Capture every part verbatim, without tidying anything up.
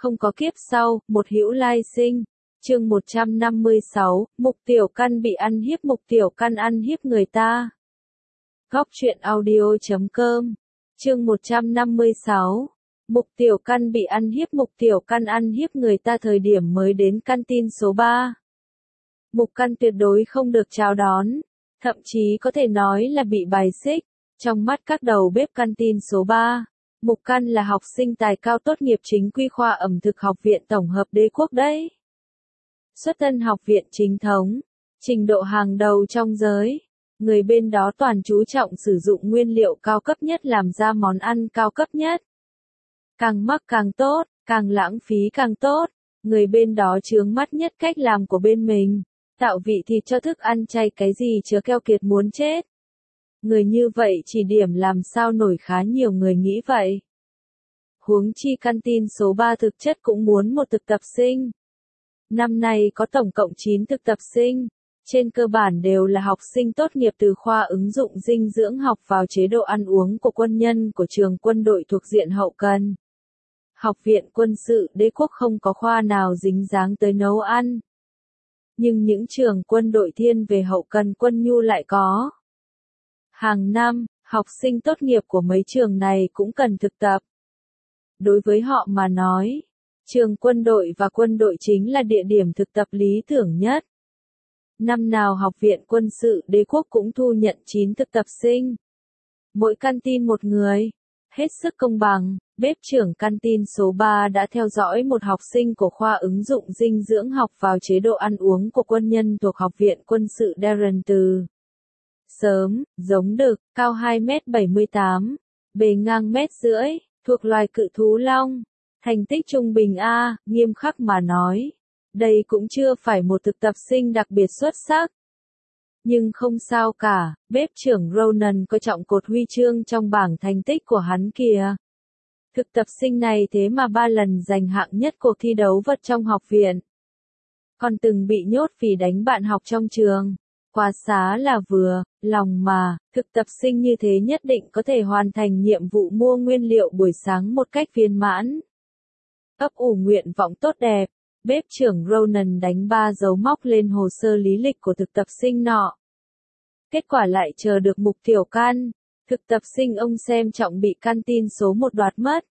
không có kiếp sau, một hữu lai sinh. Chương một trăm năm mươi sáu, Mục Tiểu Căn bị ăn hiếp. Mục Tiểu Căn ăn hiếp người ta. Góc truyện audio chấm com. Chương một trăm năm mươi sáu. Mục Tiểu Căn bị ăn hiếp. Mục Tiểu Căn ăn hiếp người ta thời điểm mới đến căn tin số ba. Mục Căn tuyệt đối không được chào đón, thậm chí có thể nói là bị bài xích. Trong mắt các đầu bếp căn tin số ba, Mục Căn là học sinh tài cao tốt nghiệp chính quy khoa ẩm thực học viện tổng hợp Đế Quốc đấy. Xuất thân học viện chính thống, trình độ hàng đầu trong giới. Người bên đó toàn chú trọng sử dụng nguyên liệu cao cấp nhất làm ra món ăn cao cấp nhất. Càng mắc càng tốt, càng lãng phí càng tốt. Người bên đó chướng mắt nhất cách làm của bên mình. Tạo vị thịt cho thức ăn chay cái gì chứa keo kiệt muốn chết. Người như vậy chỉ điểm làm sao nổi, khá nhiều người nghĩ vậy. Huống chi căn tin số ba thực chất cũng muốn một thực tập sinh. Năm nay có tổng cộng chín thực tập sinh, trên cơ bản đều là học sinh tốt nghiệp từ khoa ứng dụng dinh dưỡng học vào chế độ ăn uống của quân nhân của trường quân đội thuộc diện hậu cần. Học viện quân sự Đế Quốc không có khoa nào dính dáng tới nấu ăn. Nhưng những trường quân đội thiên về hậu cần quân nhu lại có. Hàng năm, học sinh tốt nghiệp của mấy trường này cũng cần thực tập. Đối với họ mà nói, trường quân đội và quân đội chính là địa điểm thực tập lý tưởng nhất. Năm nào Học viện Quân sự Đế Quốc cũng thu nhận chín thực tập sinh. Mỗi căn tin một người. Hết sức công bằng, bếp trưởng căn tin số ba đã theo dõi một học sinh của khoa ứng dụng dinh dưỡng học vào chế độ ăn uống của quân nhân thuộc Học viện Quân sự Darren từ sớm, giống đực, cao hai mét bảy mươi tám, bề ngang mét rưỡi, thuộc loài cự thú long. Thành tích trung bình A, nghiêm khắc mà nói. Đây cũng chưa phải một thực tập sinh đặc biệt xuất sắc. Nhưng không sao cả, bếp trưởng Ronan coi trọng cột huy chương trong bảng thành tích của hắn kìa. Thực tập sinh này thế mà ba lần giành hạng nhất cuộc thi đấu vật trong học viện. Còn từng bị nhốt vì đánh bạn học trong trường. Quá xá là vừa, lòng mà, thực tập sinh như thế nhất định có thể hoàn thành nhiệm vụ mua nguyên liệu buổi sáng một cách viên mãn. Ấp ủ nguyện vọng tốt đẹp, bếp trưởng Ronan đánh ba dấu móc lên hồ sơ lý lịch của thực tập sinh nọ. Kết quả lại chờ được Mục Tiểu Căn, thực tập sinh ông xem trọng bị căn tin số một đoạt mất.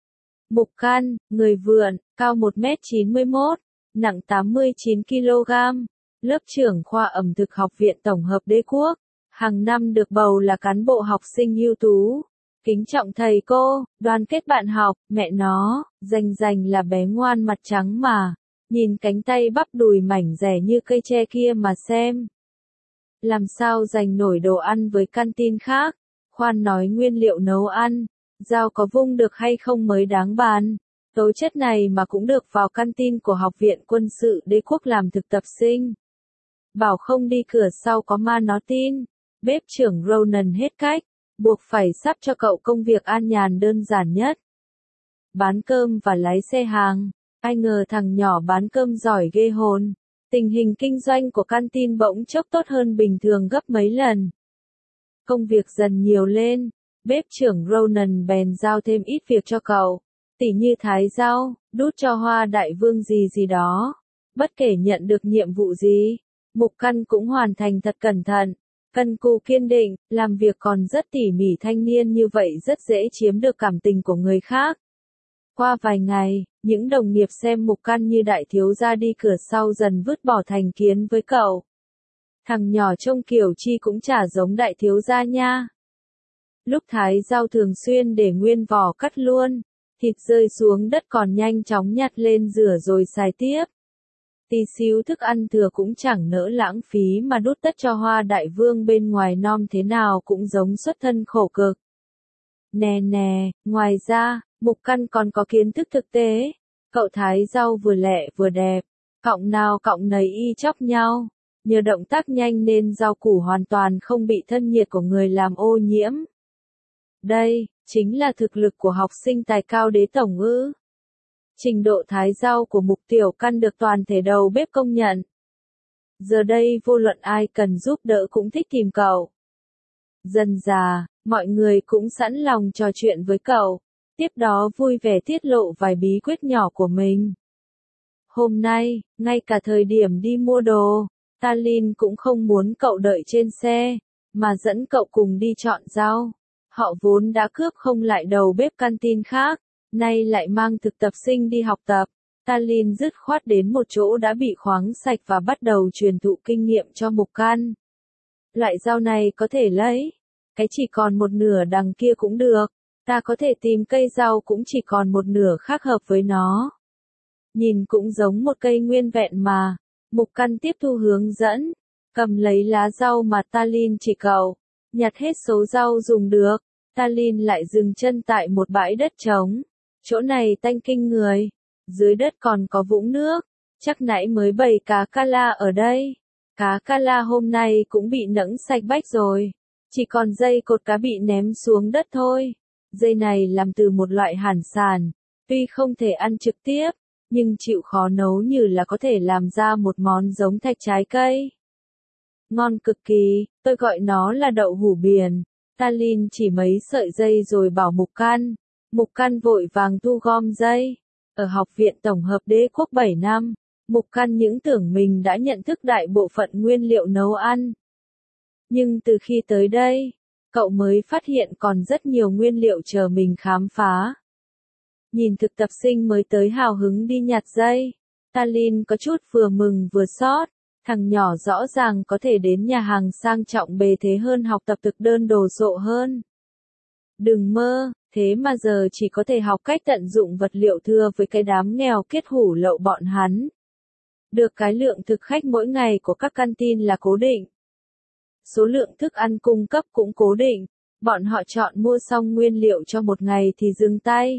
Mục Căn, người vượn, cao một mét chín mươi mốt, nặng tám mươi chín ki lô gam, lớp trưởng khoa ẩm thực học viện tổng hợp Đế Quốc, hàng năm được bầu là cán bộ học sinh ưu tú. Kính trọng thầy cô, đoàn kết bạn học, mẹ nó, rành rành là bé ngoan mặt trắng mà. Nhìn cánh tay bắp đùi mảnh dẻ như cây tre kia mà xem. Làm sao giành nổi đồ ăn với căn tin khác, khoan nói nguyên liệu nấu ăn, dao có vung được hay không mới đáng bàn. Tố chất này mà cũng được vào căn tin của Học viện Quân sự Đế Quốc làm thực tập sinh. Bảo không đi cửa sau có ma nó tin, bếp trưởng Ronan hết cách. Buộc phải sắp cho cậu công việc an nhàn đơn giản nhất. Bán cơm và lái xe hàng. Ai ngờ thằng nhỏ bán cơm giỏi ghê hồn. Tình hình kinh doanh của căn tin bỗng chốc tốt hơn bình thường gấp mấy lần. Công việc dần nhiều lên. Bếp trưởng Ronan bèn giao thêm ít việc cho cậu. Tỉ như thái rau, đút cho Hoa Đại Vương gì gì đó. Bất kể nhận được nhiệm vụ gì, Mục Căn cũng hoàn thành thật cẩn thận. Cần cù kiên định, làm việc còn rất tỉ mỉ. Thanh niên như vậy rất dễ chiếm được cảm tình của người khác. Qua vài ngày, những đồng nghiệp xem Mục Căn như đại thiếu gia đi cửa sau dần vứt bỏ thành kiến với cậu. Thằng nhỏ trông kiểu chi cũng chả giống đại thiếu gia nha. Lúc thái rau thường xuyên để nguyên vỏ cắt luôn, thịt rơi xuống đất còn nhanh chóng nhặt lên rửa rồi xài tiếp. Tí xíu thức ăn thừa cũng chẳng nỡ lãng phí mà đút tất cho Hoa Đại Vương bên ngoài nom thế nào cũng giống xuất thân khổ cực. Nè nè, ngoài ra, Mục Căn còn có kiến thức thực tế. Cậu thái rau vừa lẹ vừa đẹp, cọng nào cọng nấy y chóc nhau. Nhờ động tác nhanh nên rau củ hoàn toàn không bị thân nhiệt của người làm ô nhiễm. Đây, chính là thực lực của học sinh tài cao đế tổng ư. Trình độ thái rau của Mục Tiểu Căn được toàn thể đầu bếp công nhận. Giờ đây vô luận ai cần giúp đỡ cũng thích tìm cậu. Dần dà, mọi người cũng sẵn lòng trò chuyện với cậu. tiếp đó vui vẻ tiết lộ vài bí quyết nhỏ của mình. Hôm nay, ngay cả thời điểm đi mua đồ, Talin cũng không muốn cậu đợi trên xe, mà dẫn cậu cùng đi chọn rau. Họ vốn đã cướp không lại đầu bếp canteen khác, nay lại mang thực tập sinh đi học tập. Talin dứt khoát đến một chỗ đã bị khoáng sạch và bắt đầu truyền thụ kinh nghiệm cho Mục Căn. Loại rau này có thể lấy, cái chỉ còn một nửa đằng kia cũng được, ta có thể tìm cây rau cũng chỉ còn một nửa khác hợp với nó. Nhìn cũng giống một cây nguyên vẹn mà. Mục Căn tiếp thu hướng dẫn, cầm lấy lá rau mà Talin chỉ cậu, nhặt hết số rau dùng được. Talin lại dừng chân tại một bãi đất trống. Chỗ này tanh kinh người, dưới đất còn có vũng nước, chắc nãy mới bầy cá Kala ở đây. Cá Kala hôm nay cũng bị nẫng sạch bách rồi, chỉ còn dây cột cá bị ném xuống đất thôi. Dây này làm từ một loại hải sản, tuy không thể ăn trực tiếp, nhưng chịu khó nấu như là có thể làm ra một món giống thạch trái cây. Ngon cực kỳ, tôi gọi nó là đậu hũ biển. Talin chỉ mấy sợi dây rồi bảo Mục Căn. Mục Căn vội vàng thu gom dây. Ở học viện tổng hợp đế quốc bảy năm, Mục Căn những tưởng mình đã nhận thức đại bộ phận nguyên liệu nấu ăn. Nhưng từ khi tới đây, cậu mới phát hiện còn rất nhiều nguyên liệu chờ mình khám phá. Nhìn thực tập sinh mới tới hào hứng đi nhặt dây, Talin có chút vừa mừng vừa xót. Thằng nhỏ rõ ràng có thể đến nhà hàng sang trọng bề thế hơn học tập thực đơn đồ sộ hơn. Đừng mơ, thế mà giờ chỉ có thể học cách tận dụng vật liệu thưa với cái đám nghèo kiết hủ lậu bọn hắn. Được cái lượng thực khách mỗi ngày của các canteen là cố định. Số lượng thức ăn cung cấp cũng cố định, bọn họ chọn mua xong nguyên liệu cho một ngày thì dừng tay.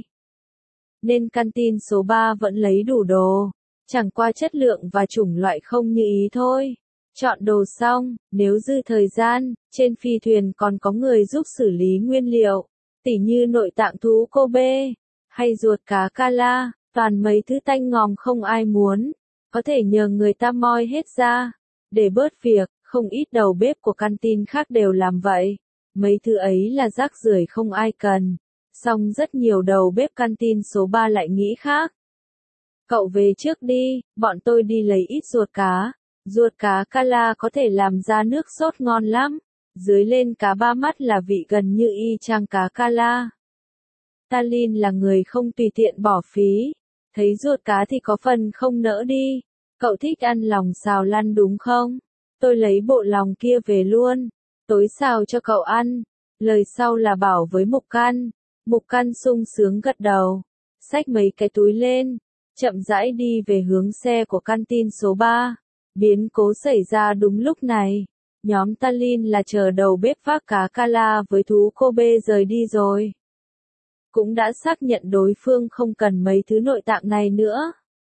Nên canteen số ba vẫn lấy đủ đồ. Chẳng qua chất lượng và chủng loại không như ý thôi. Chọn đồ xong, nếu dư thời gian, trên phi thuyền còn có người giúp xử lý nguyên liệu, tỉ như nội tạng thú Kobe, hay ruột cá Kala, toàn mấy thứ tanh ngòm không ai muốn, có thể nhờ người ta moi hết ra. Để bớt việc, không ít đầu bếp của canteen khác đều làm vậy. Mấy thứ ấy là rác rưởi không ai cần. Song rất nhiều đầu bếp canteen số ba lại nghĩ khác. Cậu về trước đi, bọn tôi đi lấy ít ruột cá. Ruột cá Kala có thể làm ra nước sốt ngon lắm. Dưới lên cá ba mắt là vị gần như y chang cá Kala. Talin là người không tùy tiện bỏ phí. Thấy ruột cá thì có phần không nỡ đi. Cậu thích ăn lòng xào lăn đúng không? Tôi lấy bộ lòng kia về luôn. Tối xào cho cậu ăn. Lời sau là bảo với Mục Căn. Mục Căn sung sướng gật đầu. Xách mấy cái túi lên. Chậm rãi đi về hướng xe của canteen số ba. Biến cố xảy ra đúng lúc này. Nhóm Talin là chờ đầu bếp vác cá Kala với thú Kobe rời đi rồi. Cũng đã xác nhận đối phương không cần mấy thứ nội tạng này nữa.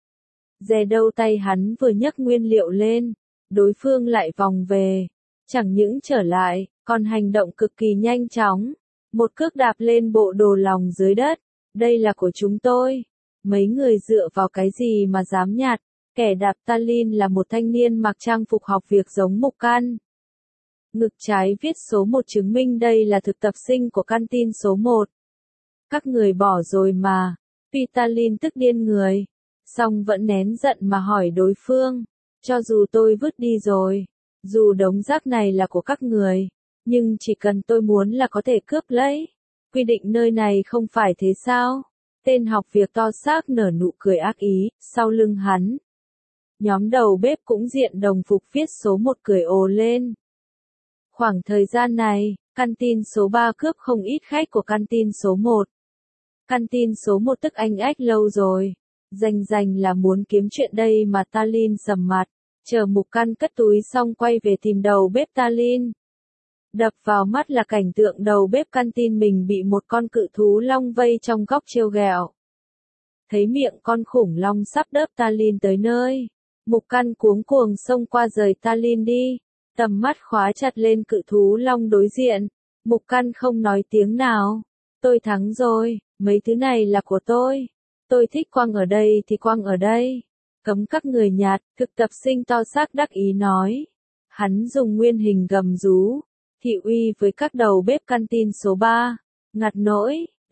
Dè đâu tay hắn vừa nhấc nguyên liệu lên, đối phương lại vòng về. Chẳng những trở lại, còn hành động cực kỳ nhanh chóng. Một cước đạp lên bộ đồ lòng dưới đất. Đây là của chúng tôi. Mấy người dựa vào cái gì mà dám nhặt. Kẻ đạp Talin là một thanh niên mặc trang phục học việc giống Mục Căn. Ngực trái viết số một chứng minh đây là thực tập sinh của canteen số một. Các người bỏ rồi mà. Tuy Talin tức điên người, song vẫn nén giận mà hỏi đối phương. Cho dù tôi vứt đi rồi, dù đống rác này là của các người, nhưng chỉ cần tôi muốn là có thể cướp lấy. Quy định nơi này không phải thế sao? Tên học việc to xác nở nụ cười ác ý, sau lưng hắn. Nhóm đầu bếp cũng diện đồng phục viết số một cười ồ lên. Khoảng thời gian này, canteen số ba cướp không ít khách của canteen số một. Canteen số một tức anh ách lâu rồi. Rành rành là muốn kiếm chuyện đây mà Talin sầm mặt. Chờ Mục Căn cất túi xong quay về tìm đầu bếp Talin. Đập vào mắt là cảnh tượng đầu bếp canteen mình bị một con cự thú long vây trong góc trêu ghẹo. Thấy miệng con khủng long sắp đớp Talin tới nơi. Mục Căn cuống cuồng xông qua rời Talin đi. Tầm mắt khóa chặt lên cự thú long đối diện. Mục Căn không nói tiếng nào. Tôi thắng rồi, mấy thứ này là của tôi. Tôi thích quăng ở đây thì quăng ở đây. Cấm các người nhặt, thực tập sinh to xác đắc ý nói. Hắn dùng nguyên hình gầm rú, thị uy với các đầu bếp canteen số ba. Ngặt nỗi,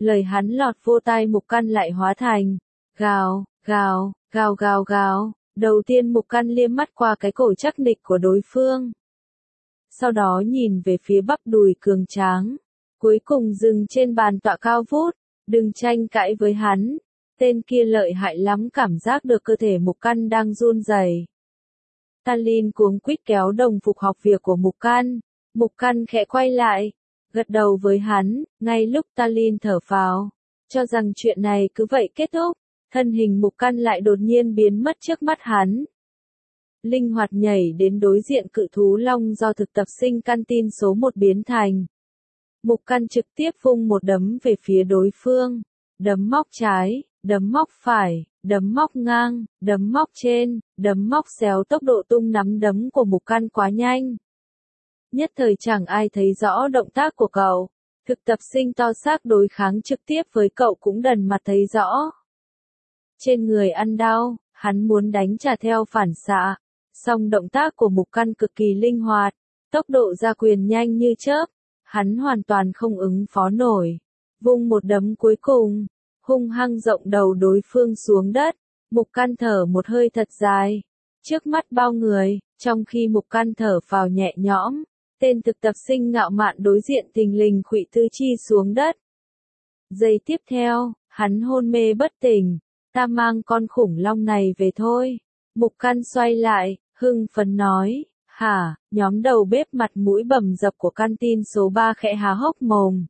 Lời hắn lọt vô tai Mục Căn lại hóa thành gào, gào, gào gào gào. Đầu tiên Mục Căn liếc mắt qua cái cổ chắc nịch của đối phương. Sau đó nhìn về phía bắp đùi cường tráng. Cuối cùng dừng trên bàn tọa cao vút. Đừng tranh cãi với hắn. Tên kia lợi hại lắm, cảm giác được cơ thể Mục Căn đang run rẩy. Talin cuống quýt kéo đồng phục học việc của Mục Căn. Mục Căn khẽ quay lại, gật đầu với hắn. Ngay lúc Talin thở phào, cho rằng chuyện này cứ vậy kết thúc, thân hình Mục Căn lại đột nhiên biến mất trước mắt hắn. Linh hoạt nhảy đến đối diện cự thú long do thực tập sinh canteen số một biến thành. Mục Căn trực tiếp vung một đấm về phía đối phương. Đấm móc trái, đấm móc phải, đấm móc ngang, đấm móc trên, đấm móc xéo. Tốc độ tung nắm đấm của Mục Căn quá nhanh. Nhất thời chẳng ai thấy rõ động tác của cậu. Thực tập sinh to xác đối kháng trực tiếp với cậu cũng đần mặt thấy rõ. Trên người ăn đau, hắn muốn đánh trả theo phản xạ. Song động tác của Mục Căn cực kỳ linh hoạt, tốc độ ra quyền nhanh như chớp. Hắn hoàn toàn không ứng phó nổi. Vung một đấm cuối cùng, hung hăng rộng đầu đối phương xuống đất. Mục Căn thở một hơi thật dài. Trước mắt bao người, trong khi Mục Căn thở phào nhẹ nhõm, tên thực tập sinh ngạo mạn đối diện thình lình khuỵu tứ chi xuống đất. Giây tiếp theo, hắn hôn mê bất tỉnh. Ta mang con khủng long này về thôi. Mục Căn xoay lại, hưng phấn nói. Hả, nhóm đầu bếp mặt mũi bầm dập của canteen số ba khẽ há hốc mồm.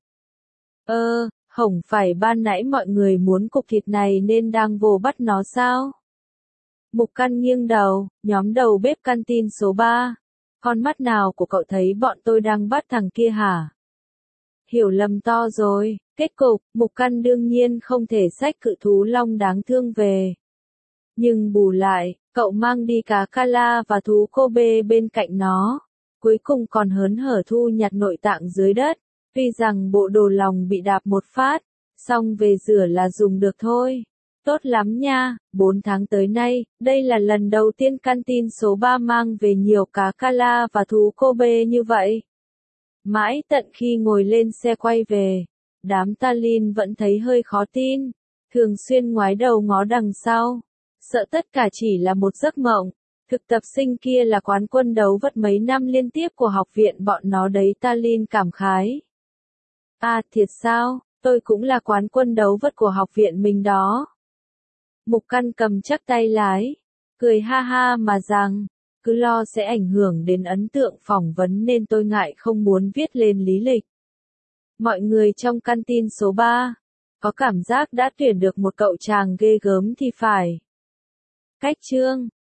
Ơ, hổng phải ban nãy mọi người muốn cục thịt này nên đang vồ bắt nó sao? Mục Căn nghiêng đầu, nhóm đầu bếp canteen số ba. Con mắt nào của cậu thấy bọn tôi đang bắt thằng kia hả? Hiểu lầm to rồi, kết cục, Mục Căn đương nhiên không thể xách cự thú long đáng thương về. Nhưng bù lại, cậu mang đi cá Kala và thú Kobe bên cạnh nó. Cuối cùng còn hớn hở thu nhặt nội tạng dưới đất. Tuy rằng bộ đồ lòng bị đạp một phát, xong về rửa là dùng được thôi. Tốt lắm nha, bốn tháng tới nay, đây là lần đầu tiên canteen số ba mang về nhiều cá Kala và thú Kobe như vậy. Mãi tận khi ngồi lên xe quay về, đám Talin vẫn thấy hơi khó tin, thường xuyên ngoái đầu ngó đằng sau, sợ tất cả chỉ là một giấc mộng. Thực tập sinh kia là quán quân đấu vật mấy năm liên tiếp của học viện bọn nó đấy, Talin cảm khái. À thiệt sao, tôi cũng là quán quân đấu vật của học viện mình đó. Mục Căn cầm chắc tay lái, cười ha ha mà rằng, cứ lo sẽ ảnh hưởng đến ấn tượng phỏng vấn nên tôi ngại không muốn viết lên lý lịch. Mọi người trong canteen số ba, có cảm giác đã tuyển được một cậu chàng ghê gớm thì phải. Cách chương